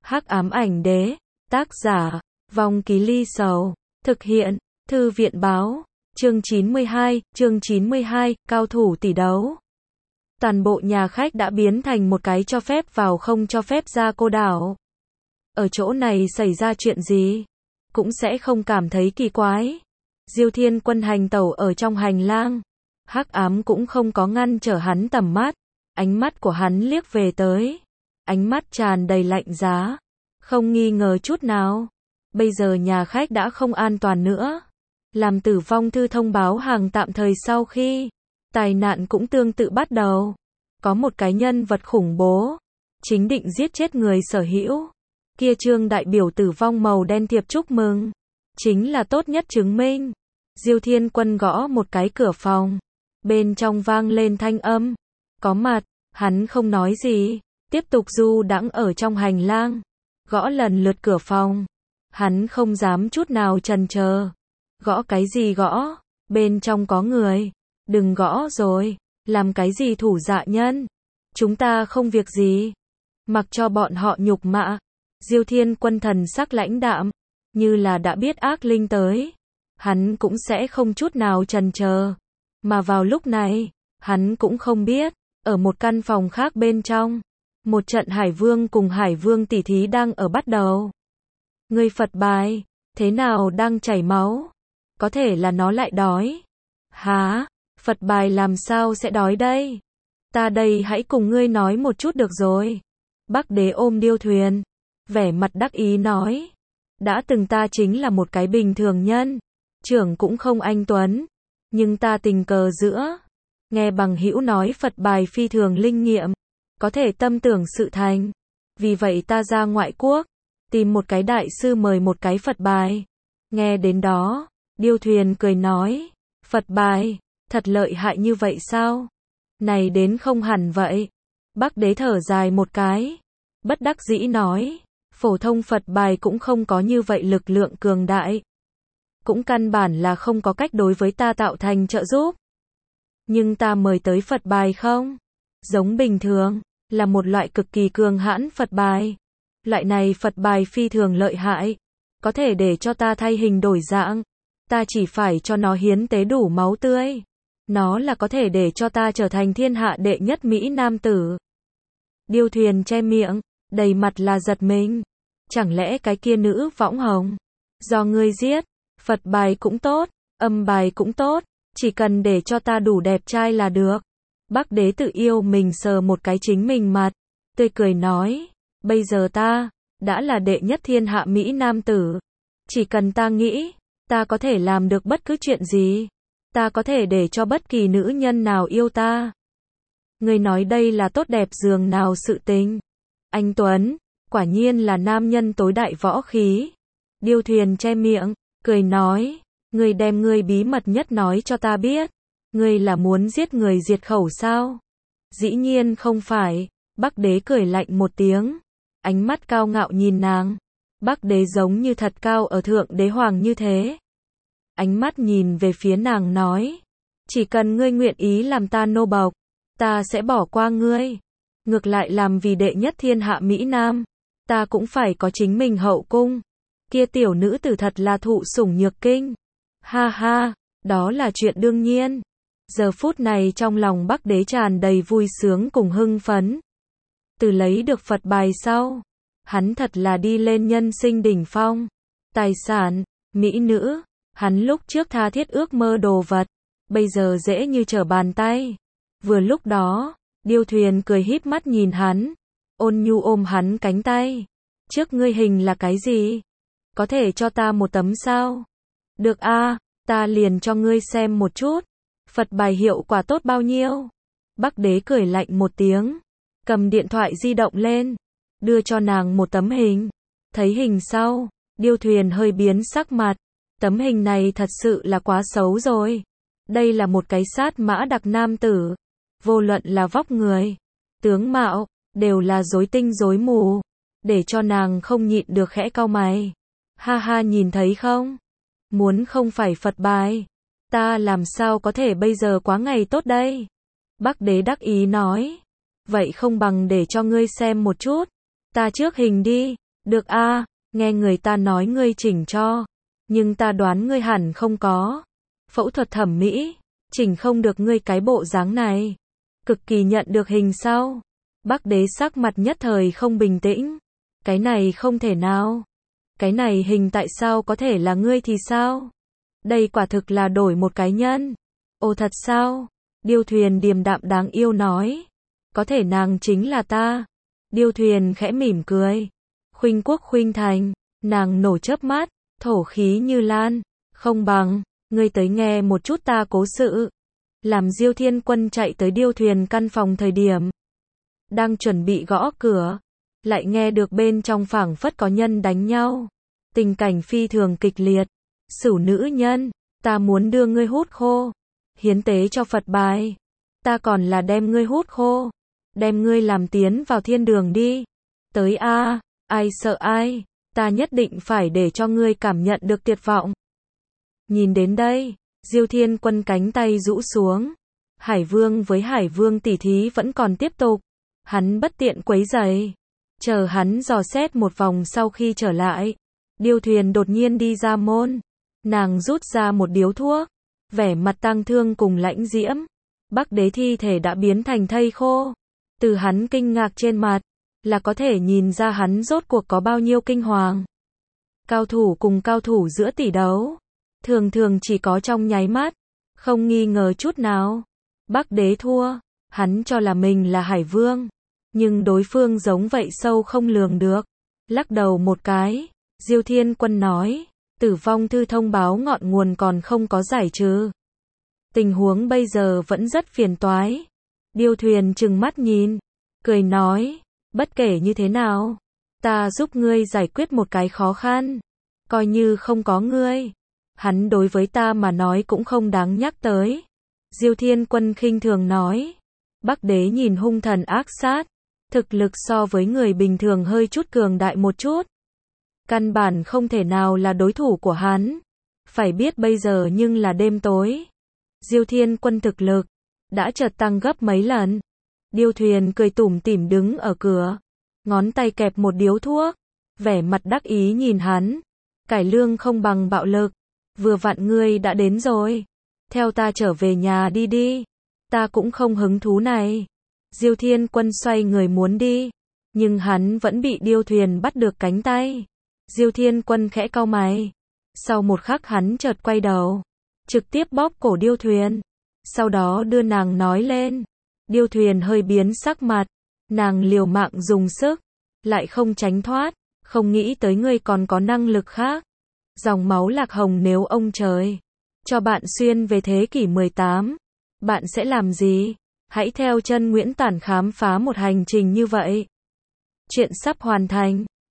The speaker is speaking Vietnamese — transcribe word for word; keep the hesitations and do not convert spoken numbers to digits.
Hắc ám ảnh đế, tác giả, Vong Ký Ly Sầu, thực hiện, Thư viện báo, chương chín mươi hai, chương chín mươi hai, cao thủ tỷ đấu. Toàn bộ nhà khách đã biến thành một cái cho phép vào không cho phép ra cô đảo. Ở chỗ này xảy ra chuyện gì, cũng sẽ không cảm thấy kỳ quái. Diêu Thiên Quân hành tẩu ở trong hành lang, hắc ám cũng không có ngăn trở hắn tầm mắt, ánh mắt của hắn liếc về tới, ánh mắt tràn đầy lạnh giá, không nghi ngờ chút nào. Bây giờ nhà khách đã không an toàn nữa. Làm Tử Vong Thư thông báo hàng tạm thời sau khi tai nạn cũng tương tự bắt đầu. Có một cái nhân vật khủng bố, chính định giết chết người sở hữu. Kia trương đại biểu tử vong màu đen thiệp chúc mừng, chính là tốt nhất chứng minh. Diêu Thiên Quân gõ một cái cửa phòng, bên trong vang lên thanh âm. Có mặt, hắn không nói gì, tiếp tục du đãng ở trong hành lang, gõ lần lượt cửa phòng. Hắn không dám chút nào chần chờ. Gõ cái gì gõ, bên trong có người. Đừng gõ rồi, làm cái gì thủ dạ nhân. Chúng ta không việc gì, mặc cho bọn họ nhục mạ. Diêu Thiên Quân thần sắc lãnh đạm, như là đã biết ác linh tới, hắn cũng sẽ không chút nào chần chờ. Mà vào lúc này, hắn cũng không biết, ở một căn phòng khác bên trong, một trận Hải Vương cùng Hải Vương tỷ thí đang ở bắt đầu. Người Phật bài, thế nào đang chảy máu? Có thể là nó lại đói. Hả? Phật bài làm sao sẽ đói đây? Ta đây hãy cùng ngươi nói một chút được rồi. Bắc Đế ôm điêu thuyền, vẻ mặt đắc ý nói. Đã từng ta chính là một cái bình thường nhân, trưởng cũng không anh tuấn, nhưng ta tình cờ giữa nghe bằng hữu nói Phật bài phi thường linh nghiệm, có thể tâm tưởng sự thành. Vì vậy ta ra ngoại quốc, tìm một cái đại sư mời một cái Phật bài. Nghe đến đó, điêu thuyền cười nói, Phật bài, thật lợi hại như vậy sao? Này đến không hẳn vậy. Bắc Đế thở dài một cái, bất đắc dĩ nói, phổ thông Phật bài cũng không có như vậy lực lượng cường đại. Cũng căn bản là không có cách đối với ta tạo thành trợ giúp. Nhưng ta mời tới Phật bài không giống bình thường, là một loại cực kỳ cường hãn Phật bài. Loại này Phật bài phi thường lợi hại, có thể để cho ta thay hình đổi dạng. Ta chỉ phải cho nó hiến tế đủ máu tươi, nó là có thể để cho ta trở thành thiên hạ đệ nhất Mỹ nam tử. Điêu thuyền che miệng, đầy mặt là giật mình. Chẳng lẽ cái kia nữ võng hồng, do ngươi giết? Phật bài cũng tốt, âm bài cũng tốt, chỉ cần để cho ta đủ đẹp trai là được. Bắc Đế tự yêu mình sờ một cái chính mình mặt, tươi cười nói, bây giờ ta đã là đệ nhất thiên hạ Mỹ nam tử. Chỉ cần ta nghĩ, ta có thể làm được bất cứ chuyện gì. Ta có thể để cho bất kỳ nữ nhân nào yêu ta. Ngươi nói đây là tốt đẹp giường nào sự tình. Anh Tuấn, quả nhiên là nam nhân tối đại võ khí. Điêu thuyền che miệng, cười nói, ngươi đem ngươi bí mật nhất nói cho ta biết. Ngươi là muốn giết người diệt khẩu sao? Dĩ nhiên không phải. Bắc Đế cười lạnh một tiếng, ánh mắt cao ngạo nhìn nàng. Bắc Đế giống như thật cao ở thượng đế hoàng như thế. Ánh mắt nhìn về phía nàng nói, chỉ cần ngươi nguyện ý làm ta nô bộc, ta sẽ bỏ qua ngươi. Ngược lại làm vì đệ nhất thiên hạ Mỹ Nam, ta cũng phải có chính mình hậu cung. Kia tiểu nữ tử thật là thụ sủng nhược kinh. Ha ha, đó là chuyện đương nhiên. Giờ phút này trong lòng Bắc Đế tràn đầy vui sướng cùng hưng phấn. Từ lấy được Phật bài sau, hắn thật là đi lên nhân sinh đỉnh phong. Tài sản, mỹ nữ, hắn lúc trước tha thiết ước mơ đồ vật, bây giờ dễ như trở bàn tay. Vừa lúc đó, điêu thuyền cười híp mắt nhìn hắn, ôn nhu ôm hắn cánh tay. Trước ngươi hình là cái gì? Có thể cho ta một tấm sao? Được a, ta liền cho ngươi xem một chút. Phật bài hiệu quả tốt bao nhiêu? Bắc Đế cười lạnh một tiếng, cầm điện thoại di động lên, đưa cho nàng một tấm hình. Thấy hình sau, điêu thuyền hơi biến sắc mặt. Tấm hình này thật sự là quá xấu rồi. Đây là một cái sát mã đặc nam tử. Vô luận là vóc người, tướng mạo, đều là rối tinh rối mù. Để cho nàng không nhịn được khẽ cau mày. Ha ha, nhìn thấy không? Muốn không phải Phật bài, ta làm sao có thể bây giờ quá ngày tốt đây? Bắc Đế đắc ý nói. Vậy không bằng để cho ngươi xem một chút. Ta trước hình đi. Được a, nghe người ta nói ngươi chỉnh cho, nhưng ta đoán ngươi hẳn không có phẫu thuật thẩm mỹ, chỉnh không được ngươi cái bộ dáng này. Cực kỳ nhận được hình sao? Bắc Đế sắc mặt nhất thời không bình tĩnh. Cái này không thể nào. Cái này hình tại sao có thể là ngươi thì sao? Đây quả thực là đổi một cái nhân. Ồ thật sao? Điêu Thuyền điềm đạm đáng yêu nói. Có thể nàng chính là ta. Điêu Thuyền khẽ mỉm cười. Khuynh quốc khuynh thành, nàng nổ chớp mắt, thổ khí như lan. Không bằng, ngươi tới nghe một chút ta cố sự. Làm Diêu Thiên Quân chạy tới Điêu Thuyền căn phòng thời điểm, đang chuẩn bị gõ cửa, lại nghe được bên trong phảng phất có nhân đánh nhau. Tình cảnh phi thường kịch liệt. Sửu nữ nhân, ta muốn đưa ngươi hút khô, hiến tế cho Phật bài. Ta còn là đem ngươi hút khô, đem ngươi làm tiến vào thiên đường đi. Tới a, ai sợ ai, ta nhất định phải để cho ngươi cảm nhận được tuyệt vọng. Nhìn đến đây, Diêu Thiên Quân cánh tay rũ xuống. Hải Vương với Hải Vương tỉ thí vẫn còn tiếp tục. Hắn bất tiện quấy rầy. Chờ hắn dò xét một vòng sau khi trở lại, Điêu Thuyền đột nhiên đi ra môn. Nàng rút ra một điếu thuốc, vẻ mặt tang thương cùng lãnh diễm. Bắc Đế thi thể đã biến thành thây khô. Từ hắn kinh ngạc trên mặt, là có thể nhìn ra hắn rốt cuộc có bao nhiêu kinh hoàng. Cao thủ cùng cao thủ giữa tỷ đấu, thường thường chỉ có trong nháy mắt, không nghi ngờ chút nào. Bắc Đế thua, hắn cho là mình là Hải Vương, nhưng đối phương giống vậy sâu không lường được. Lắc đầu một cái, Diêu Thiên Quân nói, tử vong thư thông báo ngọn nguồn còn không có giải trừ. Tình huống bây giờ vẫn rất phiền toái. Điêu Thuyền trừng mắt nhìn, cười nói, bất kể như thế nào, ta giúp ngươi giải quyết một cái khó khăn. Coi như không có ngươi, hắn đối với ta mà nói cũng không đáng nhắc tới. Diêu Thiên Quân khinh thường nói. Bắc Đế nhìn hung thần ác sát, thực lực so với người bình thường hơi chút cường đại một chút. Căn bản không thể nào là đối thủ của hắn. Phải biết bây giờ nhưng là đêm tối. Diêu Thiên Quân thực lực đã chợt tăng gấp mấy lần. Điêu Thuyền cười tủm tỉm đứng ở cửa, ngón tay kẹp một điếu thuốc, vẻ mặt đắc ý nhìn hắn. Cải lương không bằng bạo lực, vừa vặn ngươi đã đến rồi, theo ta trở về nhà đi đi, ta cũng không hứng thú này. Diêu Thiên Quân xoay người muốn đi, nhưng hắn vẫn bị Điêu Thuyền bắt được cánh tay. Diêu Thiên Quân khẽ cau mày, sau một khắc hắn chợt quay đầu, trực tiếp bóp cổ Điêu Thuyền, sau đó đưa nàng nói lên. Điêu Thuyền hơi biến sắc mặt, nàng liều mạng dùng sức, lại không tránh thoát, không nghĩ tới ngươi còn có năng lực khác. Dòng máu Lạc Hồng nếu ông trời cho bạn xuyên về thế kỷ mười tám, bạn sẽ làm gì? Hãy theo chân Nguyễn Tản khám phá một hành trình như vậy. Chuyện sắp hoàn thành.